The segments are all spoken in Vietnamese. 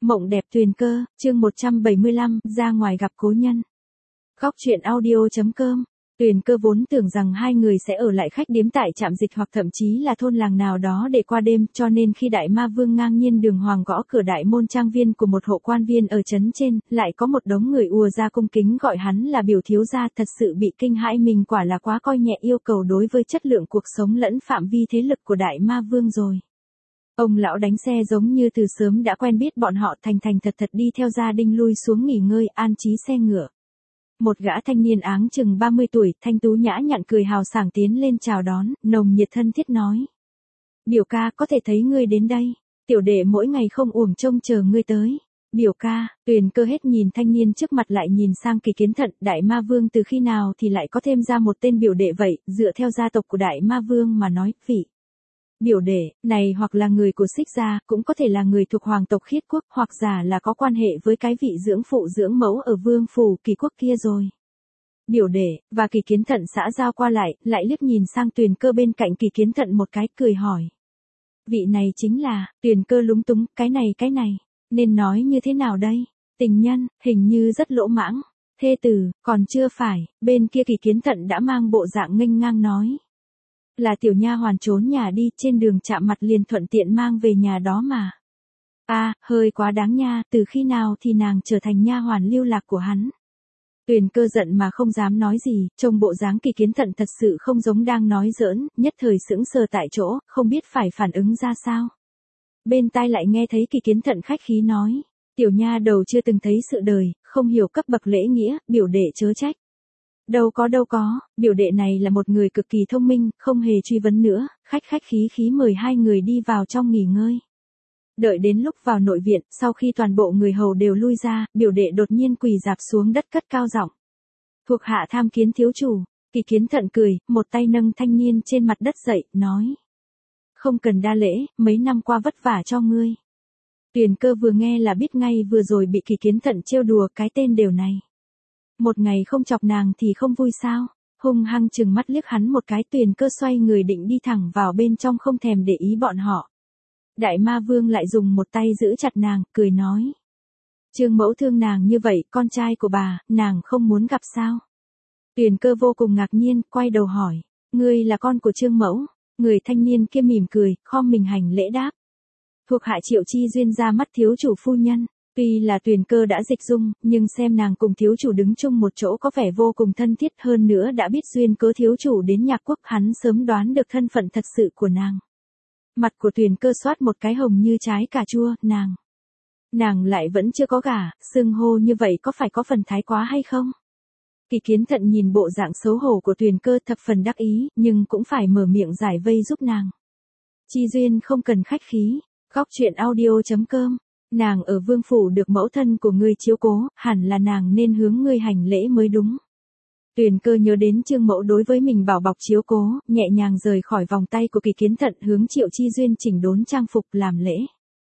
Mộng đẹp tuyền cơ, chương 175, ra ngoài gặp cố nhân. Góc truyện audio.com. Tuyền cơ vốn tưởng rằng hai người sẽ ở lại khách điếm tại trạm dịch hoặc thậm chí là thôn làng nào đó để qua đêm, cho nên khi đại ma vương ngang nhiên đường hoàng gõ cửa đại môn trang viên của một hộ quan viên ở trấn trên, lại có một đống người ùa ra cung kính gọi hắn là biểu thiếu gia, thật sự bị kinh hãi, mình quả là quá coi nhẹ yêu cầu đối với chất lượng cuộc sống lẫn phạm vi thế lực của đại ma vương rồi. Ông lão đánh xe giống như từ sớm đã quen biết bọn họ, thành thành thật thật đi theo gia đình lui xuống nghỉ ngơi, an trí xe ngựa. Một gã thanh niên áng chừng 30 tuổi, thanh tú nhã nhặn cười hào sảng tiến lên chào đón, nồng nhiệt thân thiết nói. Biểu ca, có thể thấy ngươi đến đây. Tiểu đệ mỗi ngày không uổng trông chờ ngươi tới. Biểu ca, Tuyền cơ hết nhìn thanh niên trước mặt lại nhìn sang Kỳ Kiến Thận, đại ma vương từ khi nào thì lại có thêm ra một tên biểu đệ vậy, dựa theo gia tộc của đại ma vương mà nói, vị. Biểu đệ, này hoặc là người của Xích gia, cũng có thể là người thuộc hoàng tộc Khiết quốc, hoặc giả là có quan hệ với cái vị dưỡng phụ dưỡng mẫu ở vương phủ Kỳ quốc kia rồi. Biểu đệ, và Kỳ Kiến Thận xã giao qua lại liếc nhìn sang Tuyền cơ bên cạnh Kỳ Kiến Thận một cái, cười hỏi. Vị này chính là, Tuyền cơ lúng túng, cái này, nên nói như thế nào đây? Tình nhân, hình như rất lỗ mãng. Thê tử, còn chưa phải, bên kia Kỳ Kiến Thận đã mang bộ dạng nghênh ngang nói. Là tiểu nha hoàn trốn nhà đi, trên đường chạm mặt liền thuận tiện mang về nhà đó mà. Hơi quá đáng nha, từ khi nào thì nàng trở thành nha hoàn lưu lạc của hắn. Tuyền cơ giận mà không dám nói gì, trông bộ dáng Kỳ Kiến Thận thật sự không giống đang nói giỡn, nhất thời sững sờ tại chỗ, không biết phải phản ứng ra sao. Bên tai lại nghe thấy Kỳ Kiến Thận khách khí nói, tiểu nha đầu chưa từng thấy sự đời, không hiểu cấp bậc lễ nghĩa, biểu đệ chớ trách. Đâu có, biểu đệ này là một người cực kỳ thông minh, không hề truy vấn nữa, khách khí mời hai người đi vào trong nghỉ ngơi. Đợi đến lúc vào nội viện, sau khi toàn bộ người hầu đều lui ra, biểu đệ đột nhiên quỳ rạp xuống đất cất cao giọng. Thuộc hạ tham kiến thiếu chủ. Kỳ Kiến Thận cười, một tay nâng thanh niên trên mặt đất dậy, nói. Không cần đa lễ, mấy năm qua vất vả cho ngươi. Tuyền cơ vừa nghe là biết ngay vừa rồi bị Kỳ Kiến Thận trêu đùa cái tên đều này. Một ngày không chọc nàng thì không vui sao? Hung hăng chừng mắt liếc hắn một cái, Tuyền cơ xoay người định đi thẳng vào bên trong không thèm để ý bọn họ. Đại ma vương lại dùng một tay giữ chặt nàng, cười nói. Trương mẫu thương nàng như vậy, con trai của bà, nàng không muốn gặp sao? Tuyền cơ vô cùng ngạc nhiên, quay đầu hỏi. Ngươi là con của Trương mẫu? Người thanh niên kia mỉm cười, khom mình hành lễ đáp. Thuộc hạ Triệu Chi Duyên ra mắt thiếu chủ phu nhân. Tuy là Tuyền cơ đã dịch dung, nhưng xem nàng cùng thiếu chủ đứng chung một chỗ có vẻ vô cùng thân thiết, hơn nữa đã biết duyên cớ thiếu chủ đến Nhạc Quốc, hắn sớm đoán được thân phận thật sự của nàng. Mặt của Tuyền cơ xoát một cái hồng như trái cà chua, nàng lại vẫn chưa có gả, xưng hô như vậy có phải có phần thái quá hay không? Kỳ Kiến Thận nhìn bộ dạng xấu hổ của Tuyền cơ thập phần đắc ý, nhưng cũng phải mở miệng giải vây giúp nàng. Chi Duyên không cần khách khí, góc truyện audio.com. Nàng ở vương phủ được mẫu thân của ngươi chiếu cố, hẳn là nàng nên hướng ngươi hành lễ mới đúng. Tuyền cơ nhớ đến Trương mẫu đối với mình bảo bọc chiếu cố, nhẹ nhàng rời khỏi vòng tay của Kỳ Kiến Thận, hướng Triệu Chi Duyên chỉnh đốn trang phục làm lễ.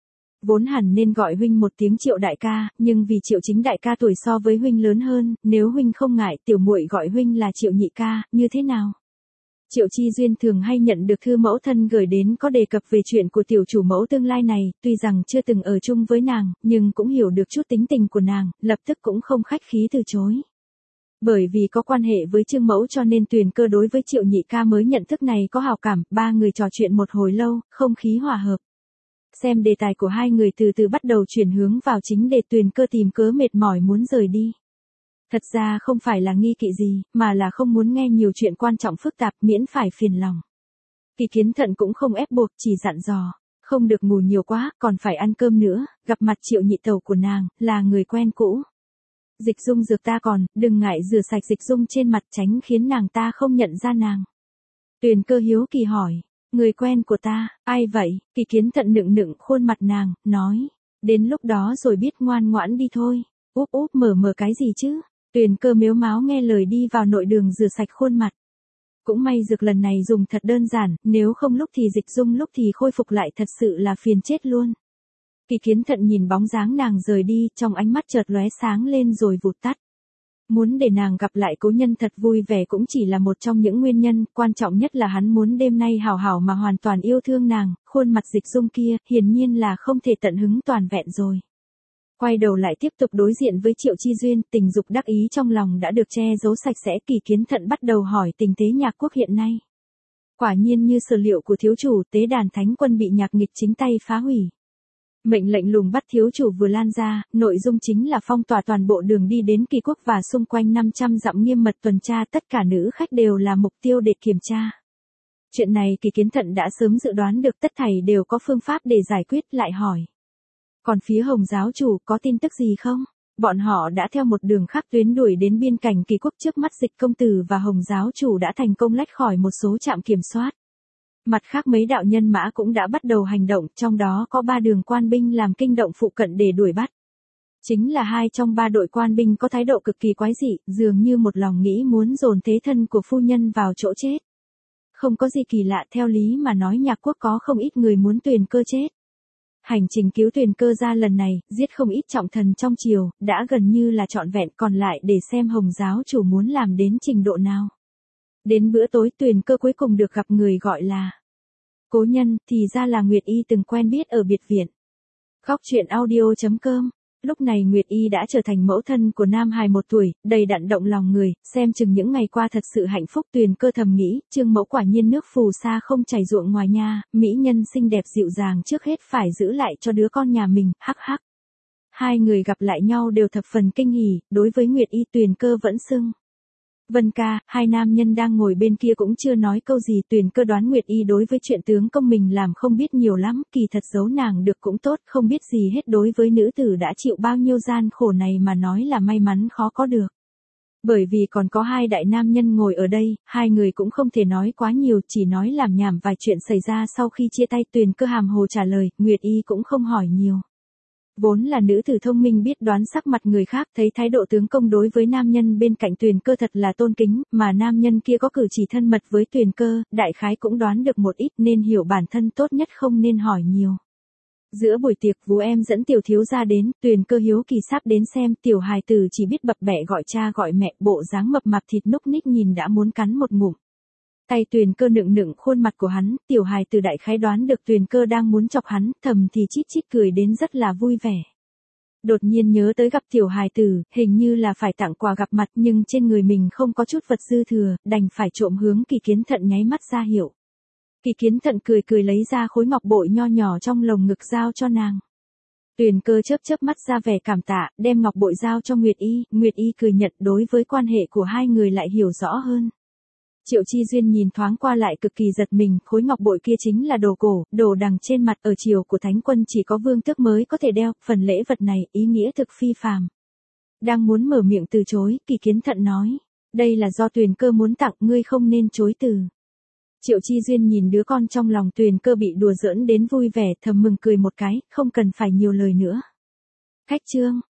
Vốn hẳn nên gọi huynh một tiếng Triệu đại ca, nhưng vì Triệu chính đại ca tuổi so với huynh lớn hơn, nếu huynh không ngại, tiểu muội gọi huynh là Triệu nhị ca, như thế nào? Triệu Chi Duyên thường hay nhận được thư mẫu thân gửi đến có đề cập về chuyện của tiểu chủ mẫu tương lai này, tuy rằng chưa từng ở chung với nàng, nhưng cũng hiểu được chút tính tình của nàng, lập tức cũng không khách khí từ chối. Bởi vì có quan hệ với Trương mẫu cho nên Tuyền cơ đối với Triệu nhị ca mới nhận thức này có hào cảm, ba người trò chuyện một hồi lâu, không khí hòa hợp. Xem đề tài của hai người từ từ bắt đầu chuyển hướng vào chính đề, Tuyền cơ tìm cớ mệt mỏi muốn rời đi. Thật ra không phải là nghi kỵ gì, mà là không muốn nghe nhiều chuyện quan trọng phức tạp, miễn phải phiền lòng. Kỳ Kiến Thận cũng không ép buộc, chỉ dặn dò, không được ngủ nhiều quá, còn phải ăn cơm nữa, gặp mặt Triệu nhị tẩu của nàng, là người quen cũ. Dịch dung dược ta còn, đừng ngại rửa sạch dịch dung trên mặt, tránh khiến nàng ta không nhận ra nàng. Tuyền cơ hiếu kỳ hỏi, người quen của ta, ai vậy? Kỳ Kiến Thận nựng khuôn mặt nàng, nói, đến lúc đó rồi biết, ngoan ngoãn đi thôi. Úp mở cái gì chứ? Tuyền cơ mếu máo nghe lời đi vào nội đường rửa sạch khuôn mặt. Cũng may dược lần này dùng thật đơn giản, nếu không lúc thì dịch dung lúc thì khôi phục lại thật sự là phiền chết luôn. Kỳ Kiến Thận nhìn bóng dáng nàng rời đi, trong ánh mắt chợt lóe sáng lên rồi vụt tắt. Muốn để nàng gặp lại cố nhân thật vui vẻ cũng chỉ là một trong những nguyên nhân, quan trọng nhất là hắn muốn đêm nay hảo hảo mà hoàn toàn yêu thương nàng, khuôn mặt dịch dung kia, hiển nhiên là không thể tận hứng toàn vẹn rồi. Quay đầu lại tiếp tục đối diện với Triệu Chi Duyên, tình dục đắc ý trong lòng đã được che giấu sạch sẽ. Kỳ Kiến Thận bắt đầu hỏi tình thế nhạc quốc hiện nay. Quả nhiên như sở liệu của thiếu chủ, tế đàn thánh quân bị nhạc nghịch chính tay phá hủy. Mệnh lệnh lùng bắt thiếu chủ vừa lan ra, nội dung chính là phong tỏa toàn bộ đường đi đến Kỳ quốc và xung quanh 500 dặm, nghiêm mật tuần tra, tất cả nữ khách đều là mục tiêu để kiểm tra. Chuyện này Kỳ Kiến Thận đã sớm dự đoán được, tất thảy đều có phương pháp để giải quyết. Lại hỏi. Còn phía Hồng giáo chủ có tin tức gì không? Bọn họ đã theo một đường khác tuyến đuổi đến biên cảnh Kỳ quốc, trước mắt Dịch công tử và Hồng giáo chủ đã thành công lách khỏi một số trạm kiểm soát. Mặt khác mấy đạo nhân mã cũng đã bắt đầu hành động, trong đó có 3 đường quan binh làm kinh động phụ cận để đuổi bắt. Chính là 2 trong 3 đội quan binh có thái độ cực kỳ quái dị, dường như một lòng nghĩ muốn dồn thế thân của phu nhân vào chỗ chết. Không có gì kỳ lạ, theo lý mà nói nhạc quốc có không ít người muốn Tuyền Cơ chết. Hành trình cứu Tuyền Cơ ra lần này, giết không ít trọng thần trong triều, đã gần như là trọn vẹn, còn lại để xem Hồng giáo chủ muốn làm đến trình độ nào. Đến bữa tối Tuyền Cơ cuối cùng được gặp người gọi là cố nhân, thì ra là Nguyệt Y từng quen biết ở biệt viện. Góc truyện audio.com. Lúc này Nguyệt Y đã trở thành mẫu thân của nam hài 1 tuổi, đầy đặn động lòng người, xem chừng những ngày qua thật sự hạnh phúc. Tuyền Cơ thầm nghĩ, Trương mẫu quả nhiên nước phù sa không chảy ruộng ngoài nha, mỹ nhân xinh đẹp dịu dàng trước hết phải giữ lại cho đứa con nhà mình, hắc hắc. 2 người gặp lại nhau đều thập phần kinh hỉ, đối với Nguyệt Y Tuyền Cơ vẫn xưng Vân ca. 2 nam nhân đang ngồi bên kia cũng chưa nói câu gì. Tuyền Cơ đoán Nguyệt Y đối với chuyện tướng công mình làm không biết nhiều lắm, kỳ thật giấu nàng được cũng tốt, không biết gì hết. Đối với nữ tử đã chịu bao nhiêu gian khổ này mà nói là may mắn khó có được. Bởi vì còn có 2 đại nam nhân ngồi ở đây, 2 người cũng không thể nói quá nhiều, chỉ nói làm nhảm vài chuyện xảy ra sau khi chia tay. Tuyền Cơ hàm hồ trả lời, Nguyệt Y cũng không hỏi nhiều. Vốn là nữ tử thông minh biết đoán sắc mặt người khác, thấy thái độ tướng công đối với nam nhân bên cạnh Tuyền Cơ thật là tôn kính, mà nam nhân kia có cử chỉ thân mật với Tuyền Cơ, đại khái cũng đoán được một ít nên hiểu bản thân tốt nhất không nên hỏi nhiều. Giữa buổi tiệc vú em dẫn tiểu thiếu gia đến, Tuyền Cơ hiếu kỳ sắp đến xem, tiểu hài tử chỉ biết bập bẹ gọi cha gọi mẹ, bộ dáng mập mạp thịt núc ních nhìn đã muốn cắn một ngụm. Tay Tuyền Cơ nựng nựng khuôn mặt của hắn, tiểu hài tử đại khái đoán được Tuyền Cơ đang muốn chọc hắn, thầm thì chít chít cười đến rất là vui vẻ. Đột nhiên nhớ tới gặp tiểu hài tử, hình như là phải tặng quà gặp mặt nhưng trên người mình không có chút vật dư thừa, đành phải trộm hướng Kỳ Kiến Thận nháy mắt ra hiệu. Kỳ Kiến Thận cười cười lấy ra khối ngọc bội nho nhỏ trong lồng ngực giao cho nàng. Tuyền Cơ chớp chớp mắt ra vẻ cảm tạ, đem ngọc bội giao cho Nguyệt Y. Nguyệt Y cười nhận, đối với quan hệ của 2 người lại hiểu rõ hơn. Triệu Chi Duyên nhìn thoáng qua lại cực kỳ giật mình, khối ngọc bội kia chính là đồ cổ, đồ đằng trên mặt, ở triều của thánh quân chỉ có vương tước mới có thể đeo, phần lễ vật này ý nghĩa thực phi phàm. Đang muốn mở miệng từ chối, Kỳ Kiến Thận nói, đây là do Tuyền Cơ muốn tặng, ngươi không nên chối từ. Triệu Chi Duyên nhìn đứa con trong lòng Tuyền Cơ bị đùa giỡn đến vui vẻ, thầm mừng cười một cái, không cần phải nhiều lời nữa. Khách trương.